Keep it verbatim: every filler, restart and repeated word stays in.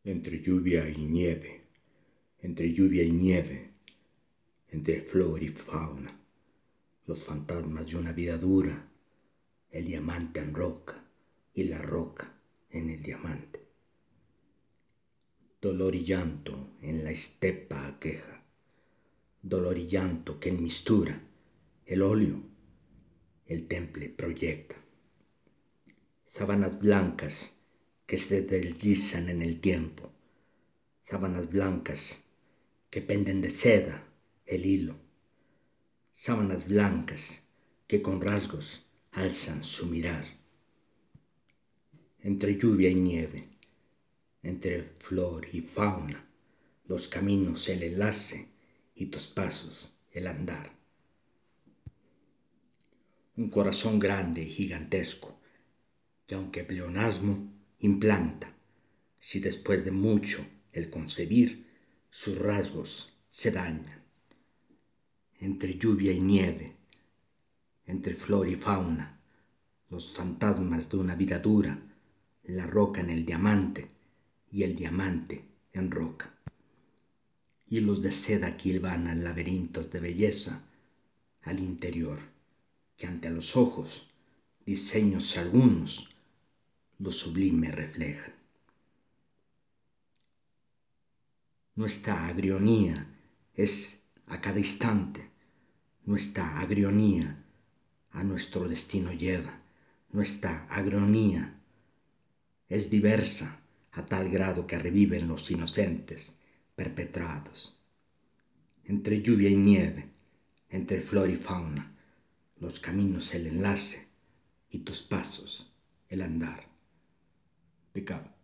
Entre lluvia y nieve, entre lluvia y nieve, entre flor y fauna, los fantasmas de una vida dura, el diamante en roca y la roca en el diamante. Dolor y llanto en la estepa aqueja, dolor y llanto que en mistura el óleo, el temple proyecta. Sábanas blancas que se deslizan en el tiempo, sábanas blancas que penden de seda el hilo, sábanas blancas que con rasgos alzan su mirar. Entre lluvia y nieve, entre flor y fauna, los caminos el enlace y tus pasos el andar. Un corazón grande y gigantesco, que aunque pleonasmo implanta, si después de mucho el concebir, sus rasgos se dañan. Entre lluvia y nieve, entre flor y fauna, los fantasmas de una vida dura, la roca en el diamante y el diamante en roca. Hilos de seda que hilvanan laberintos de belleza al interior, que ante los ojos, diseños algunos, lo sublime reflejan. Nuestra agrionía es a cada instante, nuestra agrionía a nuestro destino lleva, nuestra agrionía es diversa a tal grado que reviven los inocentes perpetrados. Entre lluvia y nieve, entre flor y fauna, los caminos el enlace y tus pasos el andar. Picado.